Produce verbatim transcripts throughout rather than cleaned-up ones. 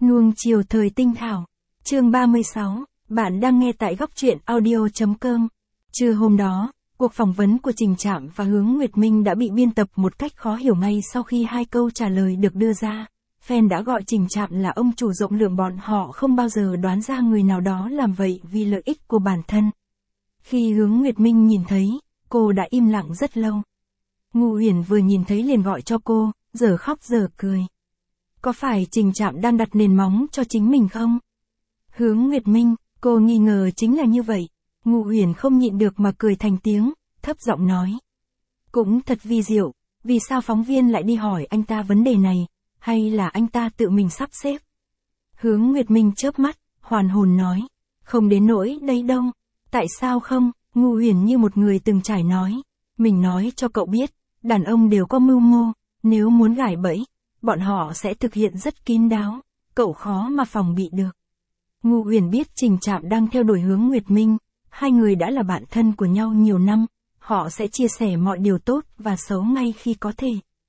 Nuông chiều thời tinh thảo. Chương ba mươi sáu, bạn đang nghe tại góc truyện audio chấm com. Trưa hôm đó, cuộc phỏng vấn của Trình Trạm và Hướng Nguyệt Minh đã bị biên tập một cách khó hiểu ngay sau khi hai câu trả lời được đưa ra. Fan đã gọi Trình Trạm là ông chủ rộng lượng, bọn họ không bao giờ đoán ra người nào đó làm vậy vì lợi ích của bản thân. Khi Hướng Nguyệt Minh nhìn thấy, cô đã im lặng rất lâu. Ngu Huyền vừa nhìn thấy liền gọi cho cô, giờ khóc giờ cười. Có phải Trình Trạm đang đặt nền móng cho chính mình không? Hướng Nguyệt Minh, cô nghi ngờ chính là như vậy. Ngu Huyền không nhịn được mà cười thành tiếng, thấp giọng nói. Cũng thật vi diệu, vì sao phóng viên lại đi hỏi anh ta vấn đề này, hay là anh ta tự mình sắp xếp? Hướng Nguyệt Minh chớp mắt, hoàn hồn nói. Không đến nỗi đấy đâu. Tại sao không? Ngu Huyền như một người từng trải nói. Mình nói cho cậu biết, đàn ông đều có mưu mô, nếu muốn gài bẫy, bọn họ sẽ thực hiện rất kín đáo, cậu khó mà phòng bị được. Ngu Huyền biết Trình Trạm đang theo đuổi Hướng Nguyệt Minh, hai người đã là bạn thân của nhau nhiều năm, họ sẽ chia sẻ mọi điều tốt và xấu ngay khi có thể.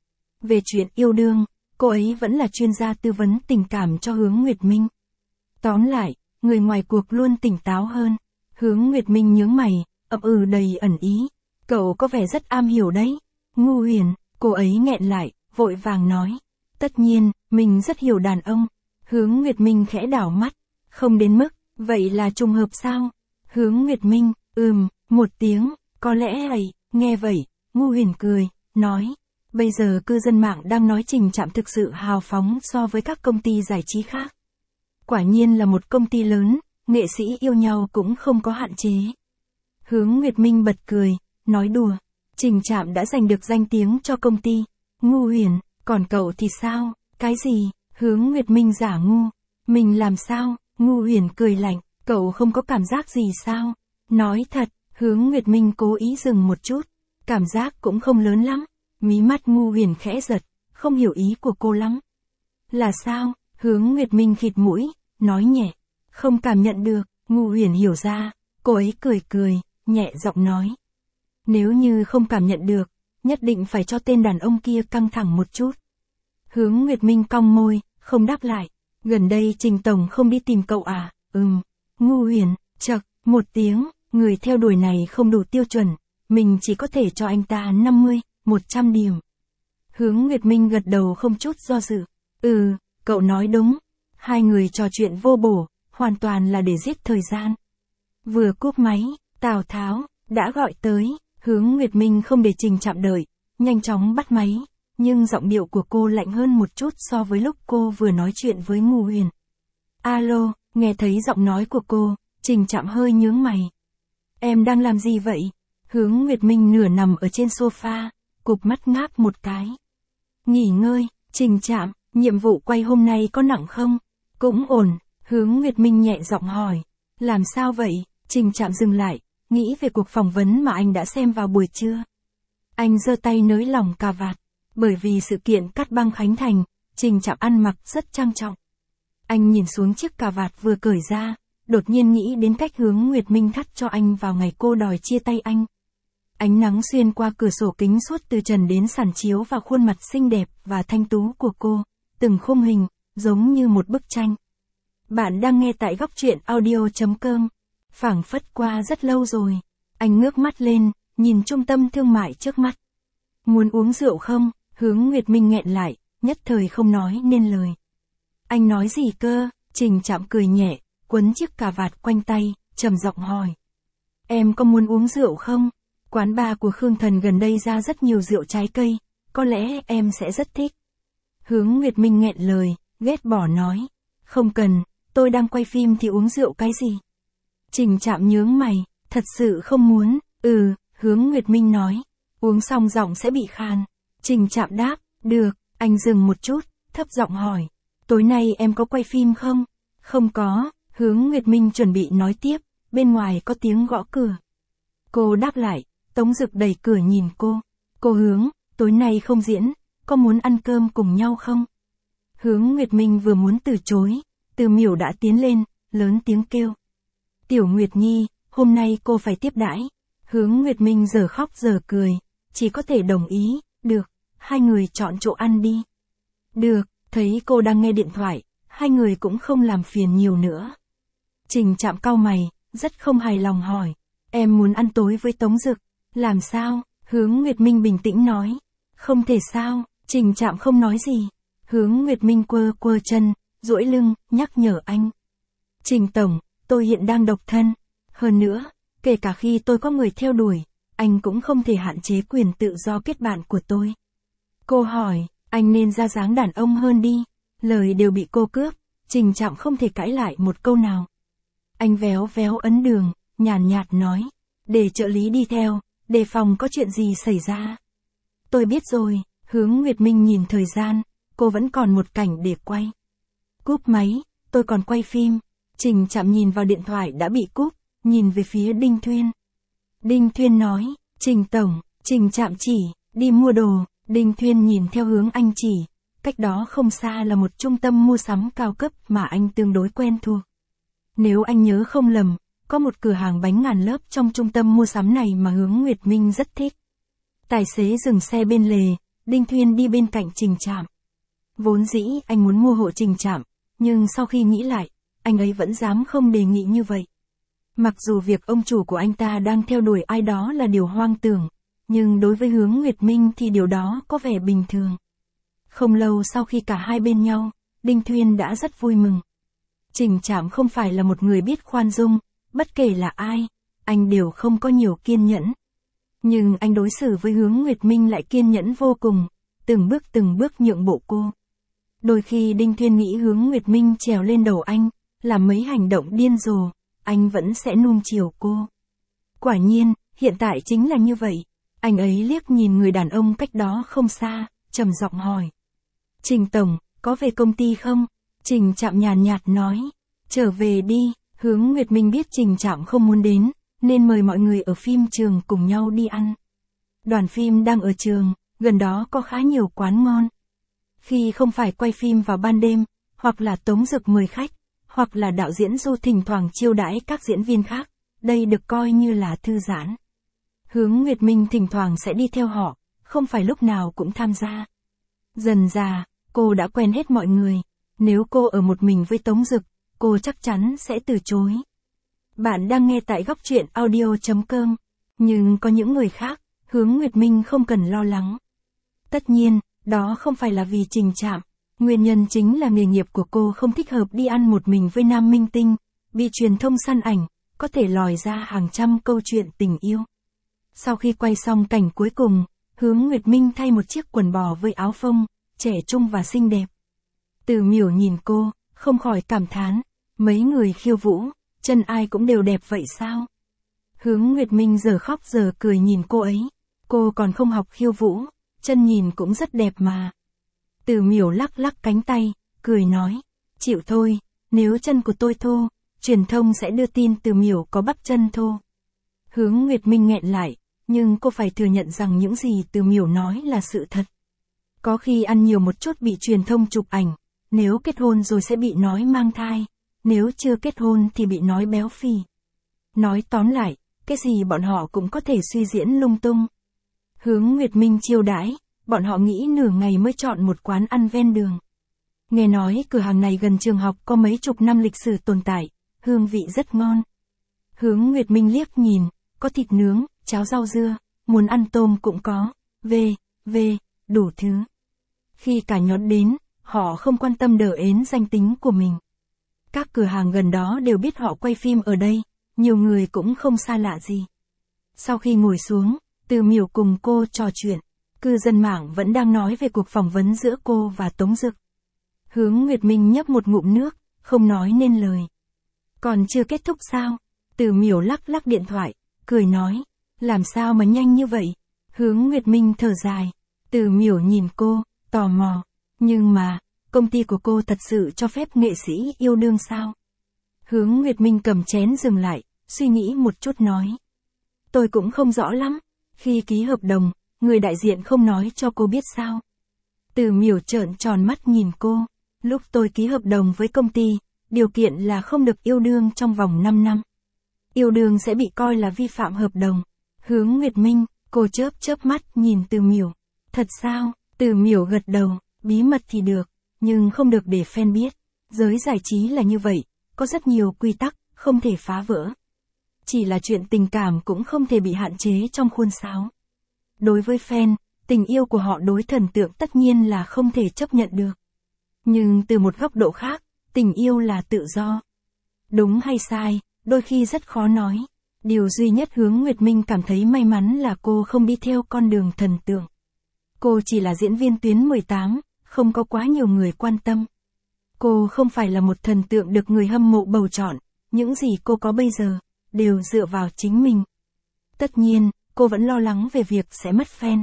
Về chuyện yêu đương, cô ấy vẫn là chuyên gia tư vấn tình cảm cho Hướng Nguyệt Minh. Tóm lại, người ngoài cuộc luôn tỉnh táo hơn. Hướng Nguyệt Minh nhướng mày, ậm ừ đầy ẩn ý. Cậu có vẻ rất am hiểu đấy. Ngu Huyền, cô ấy nghẹn lại, vội vàng nói. Tất nhiên, mình rất hiểu đàn ông. Hướng Nguyệt Minh khẽ đảo mắt. Không đến mức, vậy là trùng hợp sao? Hướng Nguyệt Minh, ừm, một tiếng, có lẽ vậy. Nghe vậy, Ngu Huyền cười, nói. Bây giờ cư dân mạng đang nói Trình Trạm thực sự hào phóng so với các công ty giải trí khác. Quả nhiên là một công ty lớn, nghệ sĩ yêu nhau cũng không có hạn chế. Hướng Nguyệt Minh bật cười, nói đùa. Trình Trạm đã giành được danh tiếng cho công ty. Ngu Huyền, còn cậu thì sao? Cái gì? Hướng Nguyệt Minh giả ngu. Mình làm sao? Ngu Huyền cười lạnh. Cậu không có cảm giác gì sao? Nói thật, Hướng Nguyệt Minh cố ý dừng một chút. Cảm giác cũng không lớn lắm. Mí mắt Ngu Huyền khẽ giật, không hiểu ý của cô lắm. Là sao? Hướng Nguyệt Minh khịt mũi, nói nhẹ. Không cảm nhận được. Ngu Huyền hiểu ra, cô ấy cười cười, nhẹ giọng nói. Nếu như không cảm nhận được, nhất định phải cho tên đàn ông kia căng thẳng một chút. Hướng Nguyệt Minh cong môi, không đáp lại. Gần đây Trình Tổng không đi tìm cậu à? Ừm. Ngu Huyền, chậc, một tiếng, người theo đuổi này không đủ tiêu chuẩn, mình chỉ có thể cho anh ta năm mươi, một trăm điểm. Hướng Nguyệt Minh gật đầu không chút do dự. Ừ, cậu nói đúng. Hai người trò chuyện vô bổ, hoàn toàn là để giết thời gian. Vừa cúp máy, Tào Tháo đã gọi tới. Hướng Nguyệt Minh không để Trình Trạm đợi, nhanh chóng bắt máy, nhưng giọng điệu của cô lạnh hơn một chút so với lúc cô vừa nói chuyện với Ngu Huyền. Alo, nghe thấy giọng nói của cô, Trình Trạm hơi nhướng mày. Em đang làm gì vậy? Hướng Nguyệt Minh nửa nằm ở trên sofa, cụp mắt ngáp một cái. Nghỉ ngơi. Trình Trạm, nhiệm vụ quay hôm nay có nặng không? Cũng ổn. Hướng Nguyệt Minh nhẹ giọng hỏi. Làm sao vậy? Trình Trạm dừng lại, nghĩ về cuộc phỏng vấn mà anh đã xem vào buổi trưa. Anh giơ tay nới lỏng cà vạt. Bởi vì sự kiện cắt băng khánh thành, Trình Trạm ăn mặc rất trang trọng. Anh nhìn xuống chiếc cà vạt vừa cởi ra, đột nhiên nghĩ đến cách Hướng Nguyệt Minh thắt cho anh vào ngày cô đòi chia tay anh. Ánh nắng xuyên qua cửa sổ kính suốt từ trần đến sàn chiếu vào khuôn mặt xinh đẹp và thanh tú của cô, từng khung hình, giống như một bức tranh. Bạn đang nghe tại góc truyện audio chấm com. Phảng phất qua rất lâu rồi. Anh ngước mắt lên, nhìn trung tâm thương mại trước mắt. Muốn uống rượu không? Hướng Nguyệt Minh nghẹn lại, nhất thời không nói nên lời. Anh nói gì cơ? Trình Trạm cười nhẹ, quấn chiếc cà vạt quanh tay, trầm giọng hỏi. Em có muốn uống rượu không? Quán bar của Khương Thần gần đây ra rất nhiều rượu trái cây, có lẽ em sẽ rất thích. Hướng Nguyệt Minh nghẹn lời, ghét bỏ nói. Không cần, tôi đang quay phim thì uống rượu cái gì? Trình Trạm nhướng mày, thật sự không muốn. Ừ, Hướng Nguyệt Minh nói. Uống xong giọng sẽ bị khàn. Trình Trạm đáp, được. Anh dừng một chút, thấp giọng hỏi. Tối nay em có quay phim không? Không có. Hướng Nguyệt Minh chuẩn bị nói tiếp, bên ngoài có tiếng gõ cửa. Cô đáp lại, Tống Dực đẩy cửa nhìn cô. Cô Hướng, tối nay không diễn, có muốn ăn cơm cùng nhau không? Hướng Nguyệt Minh vừa muốn từ chối, Từ Miểu đã tiến lên, lớn tiếng kêu. Tiểu Nguyệt Nhi, hôm nay cô phải tiếp đãi. Hướng Nguyệt Minh giờ khóc giờ cười, chỉ có thể đồng ý, được, hai người chọn chỗ ăn đi. Được, thấy cô đang nghe điện thoại, hai người cũng không làm phiền nhiều nữa. Trình Trạm cau mày, rất không hài lòng hỏi. Em muốn ăn tối với Tống Dực. Làm sao? Hướng Nguyệt Minh bình tĩnh nói. Không thể sao, Trình Trạm không nói gì. Hướng Nguyệt Minh quơ quơ chân, duỗi lưng, nhắc nhở anh. Trình Tổng, tôi hiện đang độc thân. Hơn nữa, kể cả khi tôi có người theo đuổi, anh cũng không thể hạn chế quyền tự do kết bạn của tôi. Cô hỏi, anh nên ra dáng đàn ông hơn đi. Lời đều bị cô cướp, Trình Trạm không thể cãi lại một câu nào. Anh véo véo ấn đường, nhàn nhạt nói. Để trợ lý đi theo, đề phòng có chuyện gì xảy ra. Tôi biết rồi, Hướng Nguyệt Minh nhìn thời gian, cô vẫn còn một cảnh để quay. Cúp máy, tôi còn quay phim. Trình Trạm nhìn vào điện thoại đã bị cúp, nhìn về phía Đinh Thuyên. Đinh Thuyên nói, Trình Tổng, Trình Trạm chỉ, đi mua đồ. Đinh Thuyên nhìn theo hướng anh chỉ, cách đó không xa là một trung tâm mua sắm cao cấp mà anh tương đối quen thuộc. Nếu anh nhớ không lầm, có một cửa hàng bánh ngàn lớp trong trung tâm mua sắm này mà Hướng Nguyệt Minh rất thích. Tài xế dừng xe bên lề, Đinh Thuyên đi bên cạnh Trình Trạm. Vốn dĩ anh muốn mua hộ Trình Trạm, nhưng sau khi nghĩ lại, anh ấy vẫn dám không đề nghị như vậy. Mặc dù việc ông chủ của anh ta đang theo đuổi ai đó là điều hoang tưởng, nhưng đối với Hướng Nguyệt Minh thì điều đó có vẻ bình thường. Không lâu sau khi cả hai bên nhau, Đinh Thuyên đã rất vui mừng. Trình Trạm không phải là một người biết khoan dung, bất kể là ai, anh đều không có nhiều kiên nhẫn. Nhưng anh đối xử với Hướng Nguyệt Minh lại kiên nhẫn vô cùng, từng bước từng bước nhượng bộ cô. Đôi khi Đinh Thuyên nghĩ Hướng Nguyệt Minh trèo lên đầu anh, làm mấy hành động điên rồ, anh vẫn sẽ nuông chiều cô. Quả nhiên, hiện tại chính là như vậy. Anh ấy liếc nhìn người đàn ông cách đó không xa, trầm giọng hỏi. Trình Tổng, có về công ty không? Trình Trạm nhàn nhạt nói. Trở về đi. Hướng Nguyệt Minh biết Trình Trạm không muốn đến, nên mời mọi người ở phim trường cùng nhau đi ăn. Đoàn phim đang ở trường, gần đó có khá nhiều quán ngon. Khi không phải quay phim vào ban đêm, hoặc là Tống Dực mời khách, hoặc là đạo diễn Du thỉnh thoảng chiêu đãi các diễn viên khác, đây được coi như là thư giãn. Hướng Nguyệt Minh thỉnh thoảng sẽ đi theo họ, không phải lúc nào cũng tham gia. Dần dà, cô đã quen hết mọi người. Nếu cô ở một mình với Tống Dực, cô chắc chắn sẽ từ chối. Bạn đang nghe tại góc truyện audio chấm com. Nhưng có những người khác, Hướng Nguyệt Minh không cần lo lắng. Tất nhiên, đó không phải là vì Trình Trạm. Nguyên nhân chính là nghề nghiệp của cô không thích hợp đi ăn một mình với nam minh tinh, bị truyền thông săn ảnh, có thể lòi ra hàng trăm câu chuyện tình yêu. Sau khi quay xong cảnh cuối cùng, Hướng Nguyệt Minh thay một chiếc quần bò với áo phông, trẻ trung và xinh đẹp. Từ Miểu nhìn cô, không khỏi cảm thán, mấy người khiêu vũ, chân ai cũng đều đẹp vậy sao? Hướng Nguyệt Minh giờ khóc giờ cười nhìn cô ấy, cô còn không học khiêu vũ, chân nhìn cũng rất đẹp mà. Từ Miểu lắc lắc cánh tay, cười nói, chịu thôi, nếu chân của tôi thô, truyền thông sẽ đưa tin Từ Miểu có bắp chân thô. Hướng Nguyệt Minh nghẹn lại, nhưng cô phải thừa nhận rằng những gì Từ Miểu nói là sự thật. Có khi ăn nhiều một chút bị truyền thông chụp ảnh, nếu kết hôn rồi sẽ bị nói mang thai, nếu chưa kết hôn thì bị nói béo phì. Nói tóm lại, cái gì bọn họ cũng có thể suy diễn lung tung. Hướng Nguyệt Minh chiêu đãi, bọn họ nghĩ nửa ngày mới chọn một quán ăn ven đường. Nghe nói cửa hàng này gần trường học có mấy chục năm lịch sử tồn tại, hương vị rất ngon. Hướng Nguyệt Minh liếc nhìn, có thịt nướng, cháo rau dưa, muốn ăn tôm cũng có, về, về, đủ thứ. Khi cả nhóm đến, họ không quan tâm đờ ến danh tính của mình. Các cửa hàng gần đó đều biết họ quay phim ở đây, nhiều người cũng không xa lạ gì. Sau khi ngồi xuống, Từ Miểu cùng cô trò chuyện, cư dân mạng vẫn đang nói về cuộc phỏng vấn giữa cô và Tống Dực. Hướng Nguyệt Minh nhấp một ngụm nước, không nói nên lời. Còn chưa kết thúc sao? Từ Miểu lắc lắc điện thoại, cười nói, làm sao mà nhanh như vậy? Hướng Nguyệt Minh thở dài. Từ Miểu nhìn cô, tò mò. Nhưng mà, công ty của cô thật sự cho phép nghệ sĩ yêu đương sao? Hướng Nguyệt Minh cầm chén dừng lại, suy nghĩ một chút nói. Tôi cũng không rõ lắm. Khi ký hợp đồng, người đại diện không nói cho cô biết sao? Từ Miểu trợn tròn mắt nhìn cô. Lúc tôi ký hợp đồng với công ty, điều kiện là không được yêu đương trong vòng năm năm. Yêu đương sẽ bị coi là vi phạm hợp đồng. Hướng Nguyệt Minh, cô chớp chớp mắt nhìn Từ Miểu. Thật sao? Từ Miểu gật đầu, bí mật thì được, nhưng không được để fan biết. Giới giải trí là như vậy, có rất nhiều quy tắc, không thể phá vỡ. Chỉ là chuyện tình cảm cũng không thể bị hạn chế trong khuôn sáo. Đối với fan, tình yêu của họ đối thần tượng tất nhiên là không thể chấp nhận được. Nhưng từ một góc độ khác, tình yêu là tự do. Đúng hay sai, đôi khi rất khó nói. Điều duy nhất Hướng Nguyệt Minh cảm thấy may mắn là cô không đi theo con đường thần tượng. Cô chỉ là diễn viên tuyến mười tám, không có quá nhiều người quan tâm. Cô không phải là một thần tượng được người hâm mộ bầu chọn, những gì cô có bây giờ, đều dựa vào chính mình. Tất nhiên, cô vẫn lo lắng về việc sẽ mất fan.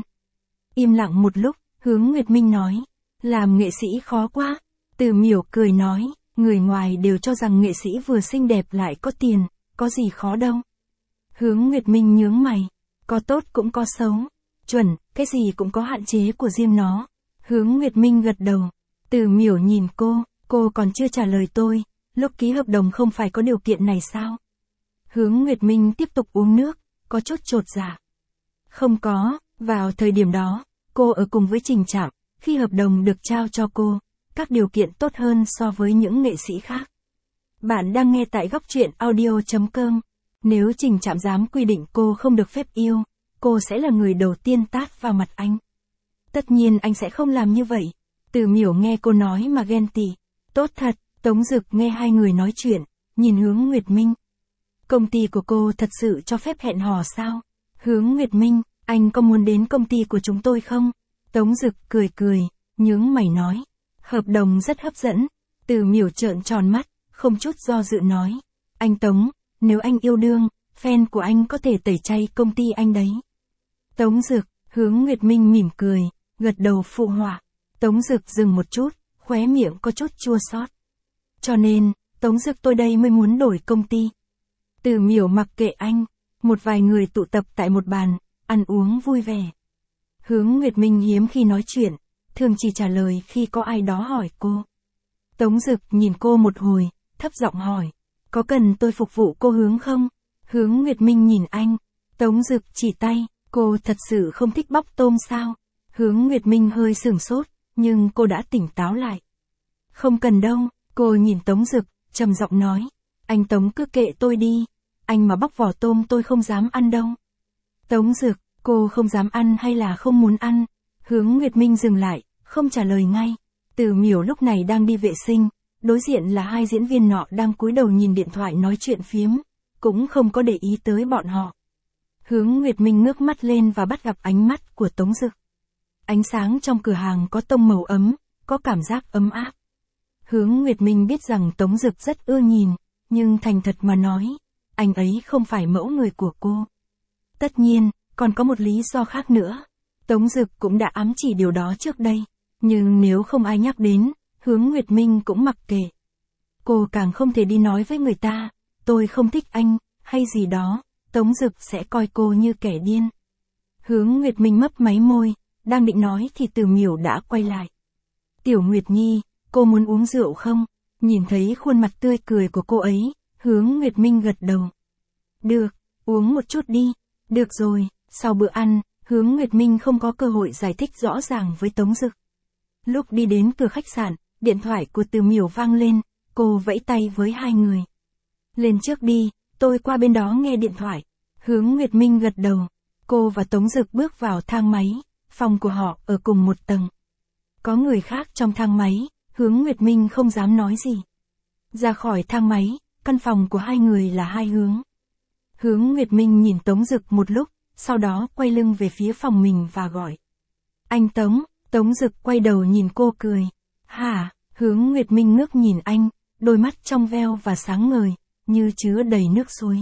Im lặng một lúc, Hướng Nguyệt Minh nói, làm nghệ sĩ khó quá. Từ Miểu cười nói, người ngoài đều cho rằng nghệ sĩ vừa xinh đẹp lại có tiền, có gì khó đâu. Hướng Nguyệt Minh nhướng mày, có tốt cũng có xấu. Chuẩn, cái gì cũng có hạn chế của riêng nó. Hướng Nguyệt Minh gật đầu. Từ Miểu nhìn cô, cô còn chưa trả lời tôi, lúc ký hợp đồng không phải có điều kiện này sao? Hướng Nguyệt Minh tiếp tục uống nước, có chút chột dạ. Không có, vào thời điểm đó, cô ở cùng với Trình Trạm, khi hợp đồng được trao cho cô, các điều kiện tốt hơn so với những nghệ sĩ khác. Bạn đang nghe tại góc truyện audio chấm com. Nếu Trình Trạm dám quy định cô không được phép yêu, cô sẽ là người đầu tiên tát vào mặt anh. Tất nhiên anh sẽ không làm như vậy. Từ Miểu nghe cô nói mà ghen tị. Tốt thật, Tống Dực nghe hai người nói chuyện, nhìn Hướng Nguyệt Minh. Công ty của cô thật sự cho phép hẹn hò sao? Hướng Nguyệt Minh, anh có muốn đến công ty của chúng tôi không? Tống Dực cười cười, nhướng mày nói. Hợp đồng rất hấp dẫn. Từ Miểu trợn tròn mắt, không chút do dự nói. Anh Tống, nếu anh yêu đương, fan của anh có thể tẩy chay công ty anh đấy. Tống Dực, Hướng Nguyệt Minh mỉm cười, gật đầu phụ họa. Tống Dực dừng một chút, khóe miệng có chút chua xót. Cho nên, Tống Dực tôi đây mới muốn đổi công ty. Từ Miểu mặc kệ anh, một vài người tụ tập tại một bàn, ăn uống vui vẻ. Hướng Nguyệt Minh hiếm khi nói chuyện, thường chỉ trả lời khi có ai đó hỏi cô. Tống Dực nhìn cô một hồi, thấp giọng hỏi, có cần tôi phục vụ cô Hướng không? Hướng Nguyệt Minh nhìn anh, Tống Dực chỉ tay, cô thật sự không thích bóc tôm sao? Hướng Nguyệt Minh hơi sửng sốt, nhưng cô đã tỉnh táo lại. Không cần đâu, cô nhìn Tống Dực, trầm giọng nói, anh Tống cứ kệ tôi đi, anh mà bóc vỏ tôm tôi không dám ăn đâu. Tống Dực, cô không dám ăn hay là không muốn ăn? Hướng Nguyệt Minh dừng lại, không trả lời ngay. Từ Miểu lúc này đang đi vệ sinh, đối diện là hai diễn viên nọ đang cúi đầu nhìn điện thoại nói chuyện phiếm, cũng không có để ý tới bọn họ. Hướng Nguyệt Minh ngước mắt lên và bắt gặp ánh mắt của Tống Dực. Ánh sáng trong cửa hàng có tông màu ấm, có cảm giác ấm áp. Hướng Nguyệt Minh biết rằng Tống Dực rất ưa nhìn, nhưng thành thật mà nói, anh ấy không phải mẫu người của cô. Tất nhiên, còn có một lý do khác nữa. Tống Dực cũng đã ám chỉ điều đó trước đây, nhưng nếu không ai nhắc đến, Hướng Nguyệt Minh cũng mặc kệ. Cô càng không thể đi nói với người ta, tôi không thích anh, hay gì đó, Tống Dực sẽ coi cô như kẻ điên. Hướng Nguyệt Minh mấp máy môi, đang định nói thì Từ Miểu đã quay lại. Tiểu Nguyệt Nhi, cô muốn uống rượu không? Nhìn thấy khuôn mặt tươi cười của cô ấy, Hướng Nguyệt Minh gật đầu. Được, uống một chút đi. Được rồi, sau bữa ăn, Hướng Nguyệt Minh không có cơ hội giải thích rõ ràng với Tống Dực. Lúc đi đến cửa khách sạn, điện thoại của Từ Miểu vang lên, cô vẫy tay với hai người. Lên trước đi, tôi qua bên đó nghe điện thoại. Hướng Nguyệt Minh gật đầu. Cô và Tống Dực bước vào thang máy, phòng của họ ở cùng một tầng. Có người khác trong thang máy, Hướng Nguyệt Minh không dám nói gì. Ra khỏi thang máy, căn phòng của hai người là hai hướng. Hướng Nguyệt Minh nhìn Tống Dực một lúc, sau đó quay lưng về phía phòng mình và gọi. Anh Tống, Tống Dực quay đầu nhìn cô cười. Hả, Hướng Nguyệt Minh ngước nhìn anh, đôi mắt trong veo và sáng ngời, như chứa đầy nước suối.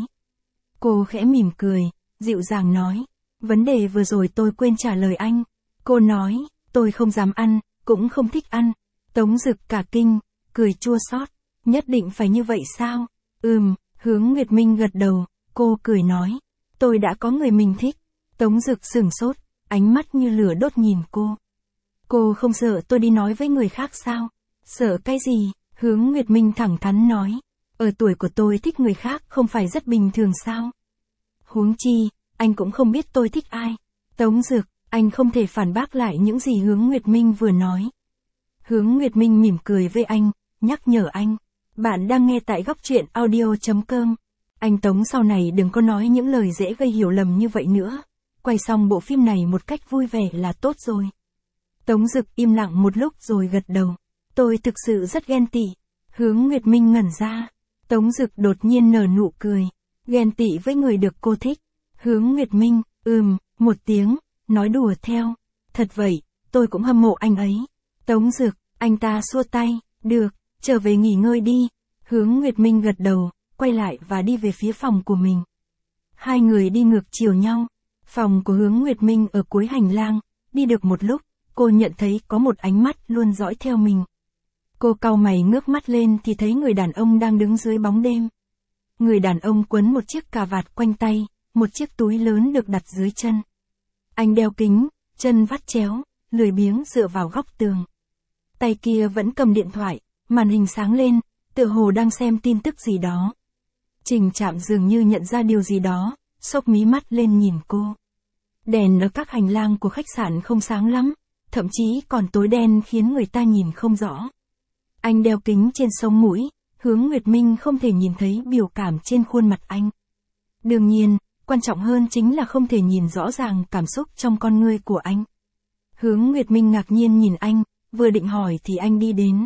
Cô khẽ mỉm cười, dịu dàng nói. Vấn đề vừa rồi tôi quên trả lời anh. Cô nói, tôi không dám ăn, cũng không thích ăn. Tống Dực cả kinh, cười chua xót. Nhất định phải như vậy sao? Ừm, Hướng Nguyệt Minh gật đầu, cô cười nói. Tôi đã có người mình thích. Tống Dực sửng sốt, ánh mắt như lửa đốt nhìn cô. Cô không sợ tôi đi nói với người khác sao? Sợ cái gì? Hướng Nguyệt Minh thẳng thắn nói. Ở tuổi của tôi thích người khác không phải rất bình thường sao? Huống chi, anh cũng không biết tôi thích ai. Tống Dực, anh không thể phản bác lại những gì Hướng Nguyệt Minh vừa nói. Hướng Nguyệt Minh mỉm cười với anh, nhắc nhở anh. Bạn đang nghe tại góc truyện audio chấm com. Anh Tống sau này đừng có nói những lời dễ gây hiểu lầm như vậy nữa. Quay xong bộ phim này một cách vui vẻ là tốt rồi. Tống Dực im lặng một lúc rồi gật đầu. Tôi thực sự rất ghen tị. Hướng Nguyệt Minh ngẩn ra. Tống Dực đột nhiên nở nụ cười. Ghen tị với người được cô thích. Hướng Nguyệt Minh, ừm, một tiếng, nói đùa theo. Thật vậy, tôi cũng hâm mộ anh ấy. Tống Dực, anh ta xua tay, được, trở về nghỉ ngơi đi. Hướng Nguyệt Minh gật đầu, quay lại và đi về phía phòng của mình. Hai người đi ngược chiều nhau. Phòng của Hướng Nguyệt Minh ở cuối hành lang, đi được một lúc, cô nhận thấy có một ánh mắt luôn dõi theo mình. Cô cau mày ngước mắt lên thì thấy người đàn ông đang đứng dưới bóng đêm. Người đàn ông quấn một chiếc cà vạt quanh tay, một chiếc túi lớn được đặt dưới chân. Anh đeo kính, chân vắt chéo, lười biếng dựa vào góc tường. Tay kia vẫn cầm điện thoại, màn hình sáng lên, tựa hồ đang xem tin tức gì đó. Trình Trạm dường như nhận ra điều gì đó, xốc mí mắt lên nhìn cô. Đèn ở các hành lang của khách sạn không sáng lắm, thậm chí còn tối đen khiến người ta nhìn không rõ. Anh đeo kính trên sống mũi, Hướng Nguyệt Minh không thể nhìn thấy biểu cảm trên khuôn mặt anh. Đương nhiên, quan trọng hơn chính là không thể nhìn rõ ràng cảm xúc trong con ngươi của anh. Hướng Nguyệt Minh ngạc nhiên nhìn anh, vừa định hỏi thì anh đi đến.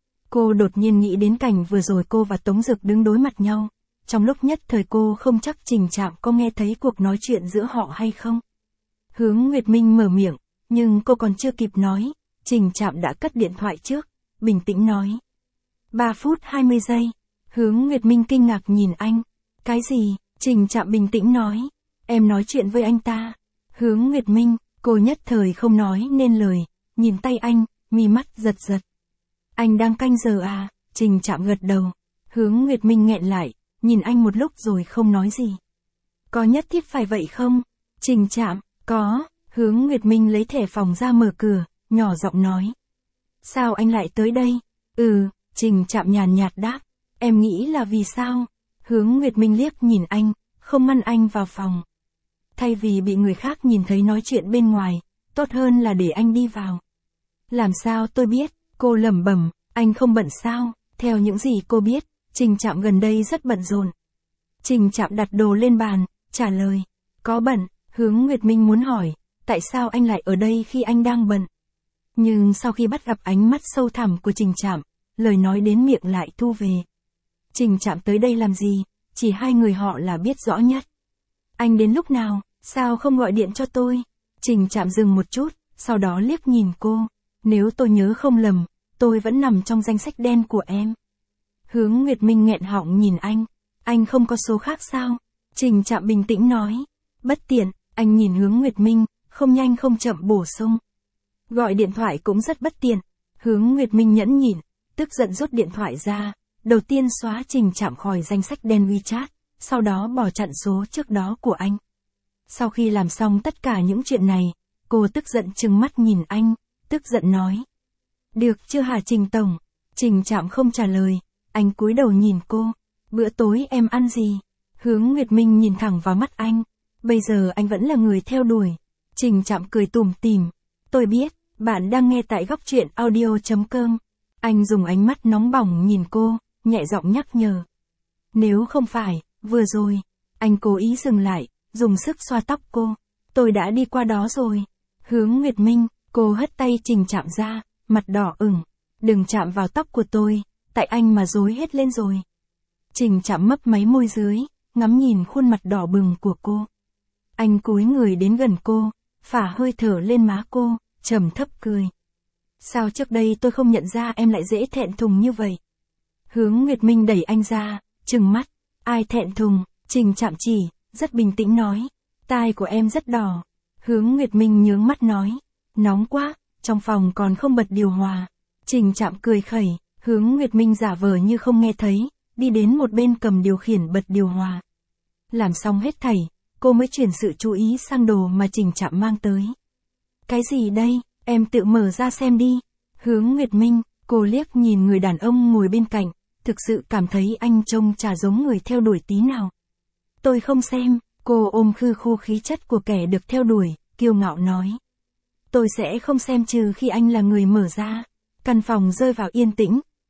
Cô đột nhiên nghĩ đến cảnh vừa rồi cô và Tống Dực đứng đối mặt nhau. Trong lúc nhất thời cô không chắc Trình Trạm có nghe thấy cuộc nói chuyện giữa họ hay không. Hướng Nguyệt Minh mở miệng, nhưng cô còn chưa kịp nói, Trình Trạm đã cất điện thoại trước, bình tĩnh nói. ba phút hai mươi giây, Hướng Nguyệt Minh kinh ngạc nhìn anh. Cái gì? Trình Trạm bình tĩnh nói. Em nói chuyện với anh ta. Hướng Nguyệt Minh, cô nhất thời không nói nên lời, nhìn tay anh, mi mắt giật giật. Anh đang canh giờ à? Trình Trạm gật đầu. Hướng Nguyệt Minh nghẹn lại, nhìn anh một lúc rồi không nói gì. Có nhất thiết phải vậy không? Trình Trạm, có. Hướng Nguyệt Minh lấy thẻ phòng ra mở cửa, nhỏ giọng nói. Sao anh lại tới đây? Ừ, Trình Trạm nhàn nhạt đáp. Em nghĩ là vì sao? Hướng Nguyệt Minh liếc nhìn anh, không ngăn anh vào phòng. Thay vì bị người khác nhìn thấy nói chuyện bên ngoài, tốt hơn là để anh đi vào. Làm sao tôi biết? Cô lẩm bẩm, anh không bận sao? Theo những gì cô biết, Trình Trạm gần đây rất bận rộn. Trình Trạm đặt đồ lên bàn, trả lời. Có bận. Hướng Nguyệt Minh muốn hỏi, tại sao anh lại ở đây khi anh đang bận? Nhưng sau khi bắt gặp ánh mắt sâu thẳm của Trình Trạm, lời nói đến miệng lại thu về. Trình Trạm tới đây làm gì? Chỉ hai người họ là biết rõ nhất. Anh đến lúc nào? Sao không gọi điện cho tôi? Trình Trạm dừng một chút, sau đó liếc nhìn cô. Nếu tôi nhớ không lầm, tôi vẫn nằm trong danh sách đen của em. Hướng Nguyệt Minh nghẹn họng nhìn anh. Anh không có số khác sao? Trình Trạm bình tĩnh nói. Bất tiện, anh nhìn Hướng Nguyệt Minh, không nhanh không chậm bổ sung. Gọi điện thoại cũng rất bất tiện. Hướng Nguyệt Minh nhẫn nhịn, tức giận rút điện thoại ra. Đầu tiên xóa Trình Trạm khỏi danh sách đen WeChat, sau đó bỏ chặn số trước đó của anh. Sau khi làm xong tất cả những chuyện này, cô tức giận trừng mắt nhìn anh, tức giận nói. Được chưa hả Trình Tổng? Trình Trạm không trả lời, anh cúi đầu nhìn cô. Bữa tối em ăn gì? Hướng Nguyệt Minh nhìn thẳng vào mắt anh. Bây giờ anh vẫn là người theo đuổi. Trình Trạm cười tủm tỉm. Tôi biết, bạn đang nghe tại góc truyện audio chấm com. Anh dùng ánh mắt nóng bỏng nhìn cô, nhẹ giọng nhắc nhở. Nếu không phải, vừa rồi, anh cố ý dừng lại, dùng sức xoa tóc cô. Tôi đã đi qua đó rồi. Hướng Nguyệt Minh, cô hất tay Trình Trạm ra, mặt đỏ ửng. Đừng chạm vào tóc của tôi, tại anh mà rối hết lên rồi. Trình Trạm mấp máy môi dưới, ngắm nhìn khuôn mặt đỏ bừng của cô. Anh cúi người đến gần cô, phả hơi thở lên má cô, trầm thấp cười. Sao trước đây tôi không nhận ra em lại dễ thẹn thùng như vậy? Hướng Nguyệt Minh đẩy anh ra, trừng mắt. Ai thẹn thùng? Trình Trạm chỉ, rất bình tĩnh nói. Tai của em rất đỏ. Hướng Nguyệt Minh nhướng mắt nói. Nóng quá, trong phòng còn không bật điều hòa. Trình Trạm cười khẩy, Hướng Nguyệt Minh giả vờ như không nghe thấy, đi đến một bên cầm điều khiển bật điều hòa. Làm xong hết thảy, cô mới chuyển sự chú ý sang đồ mà Trình Trạm mang tới. Cái gì đây? Em tự mở ra xem đi. Hướng Nguyệt Minh, cô liếc nhìn người đàn ông ngồi bên cạnh, thực sự cảm thấy anh trông chả giống người theo đuổi tí nào. Tôi không xem, cô ôm khư khu khí chất của kẻ được theo đuổi, kiêu ngạo nói. Tôi sẽ không xem trừ khi anh là người mở ra. Căn phòng rơi vào yên tĩnh,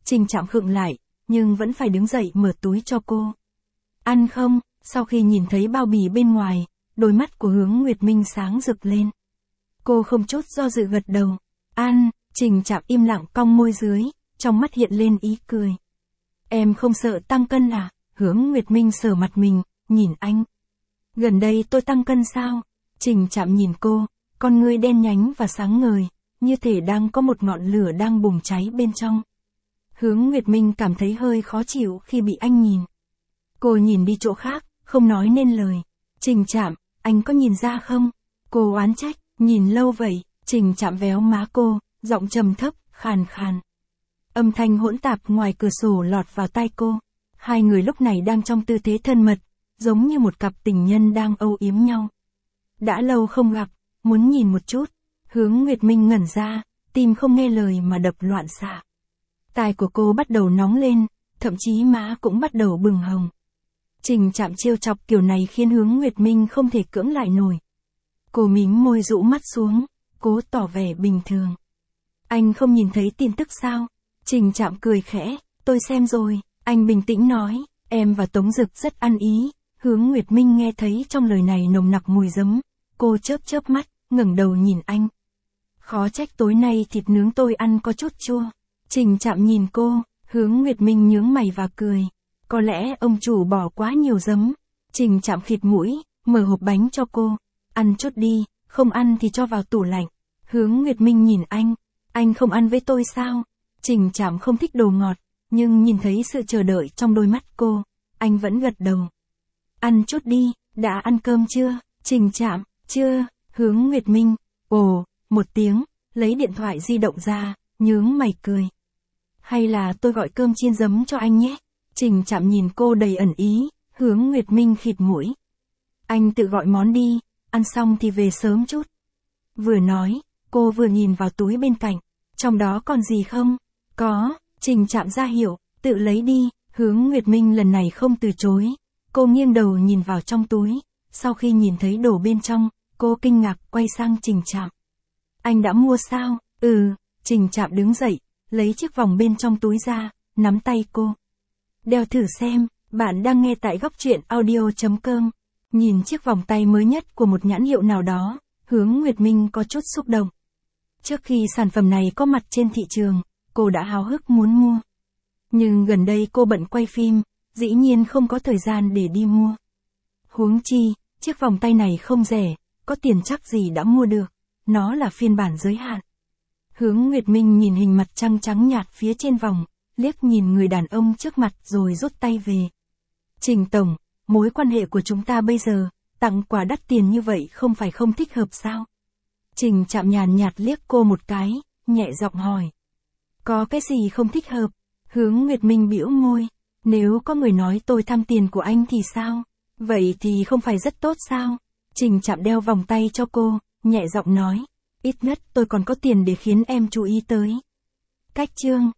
Trình Trạm khựng lại, nhưng vẫn phải đứng dậy mở túi cho cô. Ăn không? Sau khi nhìn thấy bao bì bên ngoài, đôi mắt của Hướng Nguyệt Minh sáng rực lên. Cô không chút do dự gật đầu. Ăn. Trình Trạm im lặng cong môi dưới, trong mắt hiện lên ý cười. Em không sợ tăng cân à? Hướng Nguyệt Minh sờ mặt mình, nhìn anh. Gần đây tôi tăng cân sao? Trình Trạm nhìn cô, con ngươi đen nhánh và sáng ngời, như thể đang có một ngọn lửa đang bùng cháy bên trong. Hướng Nguyệt Minh cảm thấy hơi khó chịu khi bị anh nhìn. Cô nhìn đi chỗ khác, không nói nên lời. Trình Trạm, anh có nhìn ra không? Cô oán trách, nhìn lâu vậy. Trình Trạm véo má cô, giọng trầm thấp, khàn khàn. Âm thanh hỗn tạp ngoài cửa sổ lọt vào tai cô. Hai người lúc này đang trong tư thế thân mật, giống như một cặp tình nhân đang âu yếm nhau. Đã lâu không gặp, muốn nhìn một chút. Hướng Nguyệt Minh ngẩn ra, tim không nghe lời mà đập loạn xạ. Tai của cô bắt đầu nóng lên, thậm chí má cũng bắt đầu bừng hồng. Trình Trạm trêu chọc kiểu này khiến Hướng Nguyệt Minh không thể cưỡng lại nổi. Cô mím môi rũ mắt xuống, cố tỏ vẻ bình thường. Anh không nhìn thấy tin tức sao? Trình Trạm cười khẽ, tôi xem rồi. Anh bình tĩnh nói, em và Tống Dực rất ăn ý. Hướng Nguyệt Minh nghe thấy trong lời này nồng nặc mùi giấm. Cô chớp chớp mắt, ngẩng đầu nhìn anh. Khó trách tối nay thịt nướng tôi ăn có chút chua. Trình Trạm nhìn cô, Hướng Nguyệt Minh nhướng mày và cười. Có lẽ ông chủ bỏ quá nhiều giấm. Trình Trạm khịt mũi, mở hộp bánh cho cô. Ăn chút đi, không ăn thì cho vào tủ lạnh. Hướng Nguyệt Minh nhìn anh. Anh không ăn với tôi sao? Trình Trạm không thích đồ ngọt, nhưng nhìn thấy sự chờ đợi trong đôi mắt cô, anh vẫn gật đầu. Ăn chút đi, đã ăn cơm chưa? Trình Trạm, chưa. Hướng Nguyệt Minh, ồ, một tiếng, lấy điện thoại di động ra, nhướng mày cười. Hay là tôi gọi cơm chiên giấm cho anh nhé? Trình Trạm nhìn cô đầy ẩn ý, Hướng Nguyệt Minh khịt mũi. Anh tự gọi món đi, ăn xong thì về sớm chút. Vừa nói, cô vừa nhìn vào túi bên cạnh, trong đó còn gì không? Có. Trình Trạm ra hiệu, tự lấy đi. Hướng Nguyệt Minh lần này không từ chối. Cô nghiêng đầu nhìn vào trong túi, sau khi nhìn thấy đồ bên trong, cô kinh ngạc quay sang Trình Trạm. Anh đã mua sao? Ừ. Trình Trạm đứng dậy, lấy chiếc vòng bên trong túi ra, nắm tay cô. Đeo thử xem. Bạn đang nghe tại góc truyện audio chấm com. Nhìn chiếc vòng tay mới nhất của một nhãn hiệu nào đó, Hướng Nguyệt Minh có chút xúc động. Trước khi sản phẩm này có mặt trên thị trường, cô đã háo hức muốn mua. Nhưng gần đây cô bận quay phim, dĩ nhiên không có thời gian để đi mua. Huống chi, chiếc vòng tay này không rẻ, có tiền chắc gì đã mua được. Nó là phiên bản giới hạn. Hướng Nguyệt Minh nhìn hình mặt trăng trắng nhạt phía trên vòng, liếc nhìn người đàn ông trước mặt rồi rút tay về. Trình Tổng, mối quan hệ của chúng ta bây giờ, tặng quà đắt tiền như vậy không phải không thích hợp sao? Trình Trạm nhàn nhạt liếc cô một cái, nhẹ giọng hỏi. Có cái gì không thích hợp? Hướng Nguyệt Minh bĩu môi. Nếu có người nói tôi tham tiền của anh thì sao? Vậy thì không phải rất tốt sao? Trình Trạm đeo vòng tay cho cô, nhẹ giọng nói. Ít nhất tôi còn có tiền để khiến em chú ý tới. Cách chương.